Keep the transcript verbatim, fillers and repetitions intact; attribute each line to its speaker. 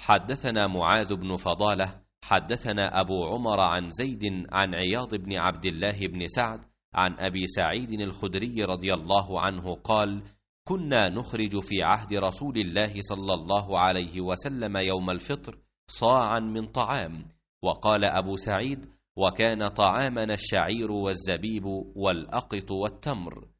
Speaker 1: حدثنا معاذ بن فضالة حدثنا أبو عمر عن زيد عن عياض بن عبد الله بن سعد عن أبي سعيد الخدري رضي الله عنه قال: كنا نخرج في عهد رسول الله صلى الله عليه وسلم يوم الفطر صاعا من طعام. وقال أبو سعيد: وكان طعامنا الشعير والزبيب والأقط والتمر.